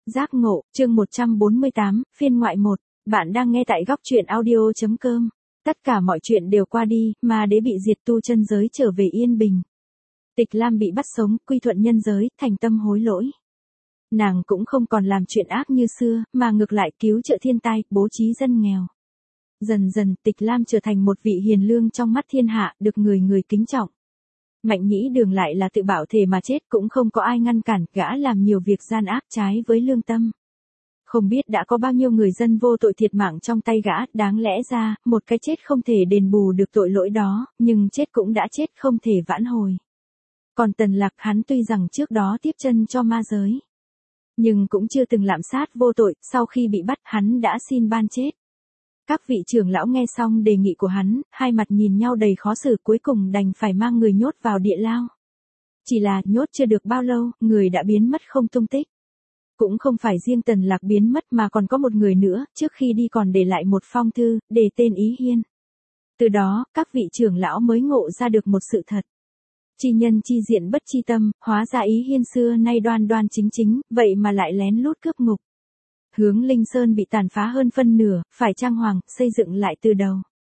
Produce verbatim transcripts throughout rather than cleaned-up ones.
Giác ngộ, chương một trăm bốn mươi tám, phiên ngoại một. Bạn đang nghe tại góc truyện audio.com. Tất cả mọi chuyện đều qua đi, mà đế bị diệt, tu chân giới trở về yên bình. Tịch Lam bị bắt sống, quy thuận nhân giới, thành tâm hối lỗi. Nàng cũng không còn làm chuyện ác như xưa, mà ngược lại cứu trợ thiên tai, bố trí dân nghèo. Dần dần, Tịch Lam trở thành một vị hiền lương trong mắt thiên hạ, được người người kính trọng. Mạnh Nhĩ Đường lại là tự bảo thể mà chết, cũng không có ai ngăn cản, gã làm nhiều việc gian ác trái với lương tâm. Không biết đã có bao nhiêu người dân vô tội thiệt mạng trong tay gã, đáng lẽ ra, một cái chết không thể đền bù được tội lỗi đó, nhưng chết cũng đã chết, không thể vãn hồi. Còn Tần Lạc, hắn tuy rằng trước đó tiếp chân cho ma giới, nhưng cũng chưa từng lạm sát vô tội, sau khi bị bắt hắn đã xin ban chết. Các vị trưởng lão nghe xong đề nghị của hắn, hai mặt nhìn nhau đầy khó xử, cuối cùng đành phải mang người nhốt vào địa lao. Chỉ là nhốt chưa được bao lâu, người đã biến mất không tung tích. Cũng không phải riêng Tần Lạc biến mất mà còn có một người nữa, trước khi đi còn để lại một phong thư, đề tên Ý Hiên. Từ đó, các vị trưởng lão mới ngộ ra được một sự thật. Chi nhân chi diện bất chi tâm, hóa ra Ý Hiên xưa nay đoan đoan chính chính, vậy mà lại lén lút cướp ngục. Hướng Linh Sơn bị tàn phá hơn phân nửa, phải trang hoàng, xây dựng lại từ đầu.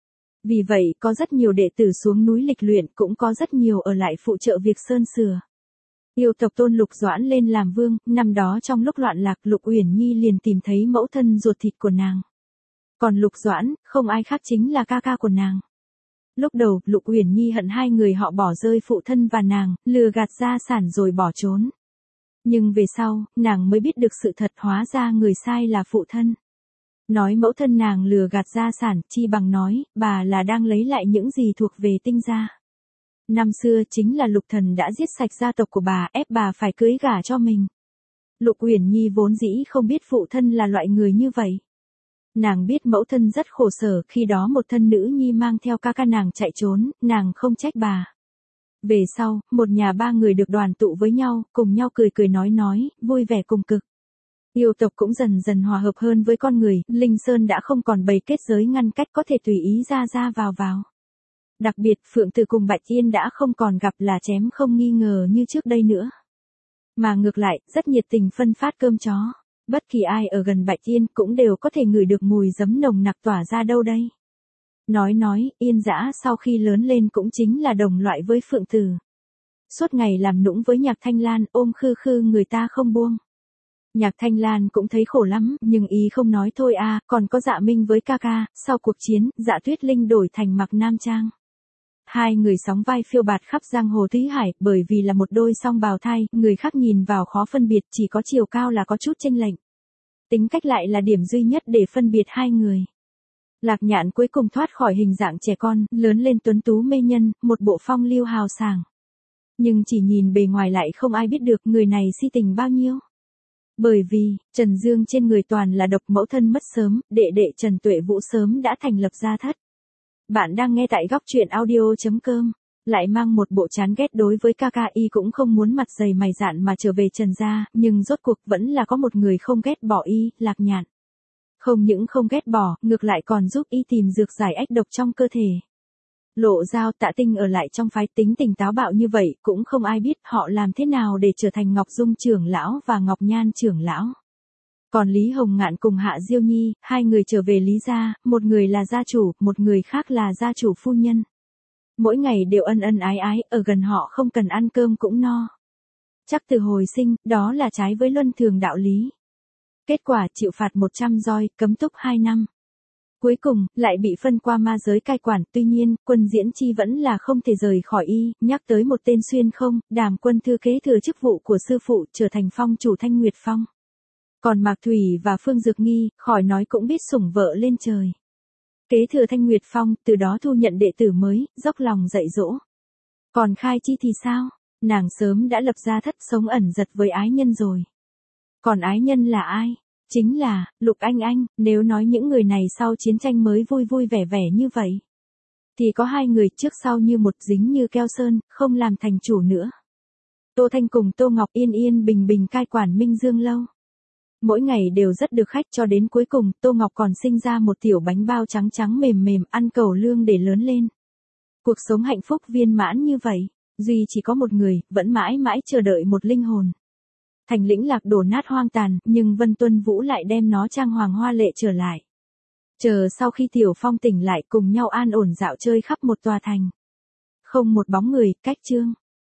Vì vậy, có rất nhiều đệ tử xuống núi lịch luyện, cũng có rất nhiều ở lại phụ trợ việc sơn sửa. Yêu tộc tôn Lục Doãn lên làm vương, năm đó trong lúc loạn lạc, Lục Uyển Nhi liền tìm thấy mẫu thân ruột thịt của nàng. Còn Lục Doãn, không ai khác chính là ca ca của nàng. Lúc đầu, Lục Uyển Nhi hận hai người họ bỏ rơi phụ thân và nàng, lừa gạt gia sản rồi bỏ trốn. Nhưng về sau, nàng mới biết được sự thật, hóa ra người sai là phụ thân. Nói mẫu thân nàng lừa gạt gia sản, chi bằng nói, bà là đang lấy lại những gì thuộc về Tinh gia. Năm xưa chính là Lục Thần đã giết sạch gia tộc của bà, ép bà phải cưới gả cho mình. Lục Uyển Nhi vốn dĩ không biết phụ thân là loại người như vậy. Nàng biết mẫu thân rất khổ sở, khi đó một thân nữ nhi mang theo ca ca nàng chạy trốn, nàng không trách bà. Về sau, một nhà ba người được đoàn tụ với nhau, cùng nhau cười cười nói nói, vui vẻ cùng cực. Yêu tộc cũng dần dần hòa hợp hơn với con người, Linh Sơn đã không còn bày kết giới ngăn cách, có thể tùy ý ra ra vào vào. Đặc biệt, Phượng Từ cùng Bạch Yên đã không còn gặp là chém không nghi ngờ như trước đây nữa. Mà ngược lại, rất nhiệt tình phân phát cơm chó. Bất kỳ ai ở gần Bạch Yên cũng đều có thể ngửi được mùi giấm nồng nặc tỏa ra đâu đây. Nói nói, Yên Dã sau khi lớn lên cũng chính là đồng loại với Phượng Từ. Suốt ngày làm nũng với Nhạc Thanh Lan, ôm khư khư người ta không buông. Nhạc Thanh Lan cũng thấy khổ lắm, nhưng ý không nói thôi à, còn có Dạ Minh với ca ca, sau cuộc chiến, Dạ Tuyết Linh đổi thành mặc nam trang. Hai người sóng vai phiêu bạt khắp giang hồ Thúy Hải, bởi vì là một đôi song bào thai, người khác nhìn vào khó phân biệt, chỉ có chiều cao là có chút chênh lệch. Tính cách lại là điểm duy nhất để phân biệt hai người. Lạc Nhạn cuối cùng thoát khỏi hình dạng trẻ con, lớn lên tuấn tú mê nhân, một bộ phong lưu hào sảng. Nhưng chỉ nhìn bề ngoài lại không ai biết được người này si tình bao nhiêu. Bởi vì, Trần Dương trên người toàn là độc, mẫu thân mất sớm, đệ đệ Trần Tuệ Vũ sớm đã thành lập gia thất. Bạn đang nghe tại góc truyện audio.com, lại mang một bộ chán ghét đối với ca ca, y cũng không muốn mặt dày mày dạn mà trở về Trần gia, nhưng rốt cuộc vẫn là có một người không ghét bỏ y, Lạc Nhạn. Không những không ghét bỏ, ngược lại còn giúp y tìm dược giải ách độc trong cơ thể. Lộ Giao, Tạ Tinh ở lại trong phái, tính tình táo bạo như vậy, cũng không ai biết họ làm thế nào để trở thành Ngọc Dung trưởng lão và Ngọc Nhan trưởng lão. Còn Lý Hồng Ngạn cùng Hạ Diêu Nhi, hai người trở về Lý gia, một người là gia chủ, một người khác là gia chủ phu nhân. Mỗi ngày đều ân ân ái ái, ở gần họ không cần ăn cơm cũng no. Chắc từ hồi sinh, đó là trái với luân thường đạo lý. Kết quả chịu phạt một trăm roi, cấm túc hai năm. Cuối cùng, lại bị phân qua ma giới cai quản, tuy nhiên, Quân Diễn Chi vẫn là không thể rời khỏi y, nhắc tới một tên xuyên không, Đàm Quân Thư kế thừa chức vụ của sư phụ, trở thành phong chủ Thanh Nguyệt Phong. Còn Mạc Thủy và Phương Dược Nghi, khỏi nói cũng biết sủng vợ lên trời. Kế thừa Thanh Nguyệt Phong, từ đó thu nhận đệ tử mới, dốc lòng dạy dỗ. Còn Khai Chi thì sao? Nàng sớm đã lập ra thất, sống ẩn giật với ái nhân rồi. Còn ái nhân là ai? Chính là, Lục Anh Anh, nếu nói những người này sau chiến tranh mới vui vui vẻ vẻ như vậy. Thì có hai người trước sau như một, dính như keo sơn, không làm thành chủ nữa. Tô Thanh cùng Tô Ngọc yên yên bình bình cai quản Minh Dương Lâu. Mỗi ngày đều rất được khách, cho đến cuối cùng, Tô Ngọc còn sinh ra một tiểu bánh bao trắng trắng mềm mềm, ăn cầu lương để lớn lên. Cuộc sống hạnh phúc viên mãn như vậy, duy chỉ có một người, vẫn mãi mãi chờ đợi một linh hồn. Thành lĩnh lạc đổ nát hoang tàn, nhưng Vân Tuân Vũ lại đem nó trang hoàng hoa lệ trở lại. Chờ sau khi Tiểu Phong tỉnh lại cùng nhau an ổn dạo chơi khắp một tòa thành. Không một bóng người, cách chương.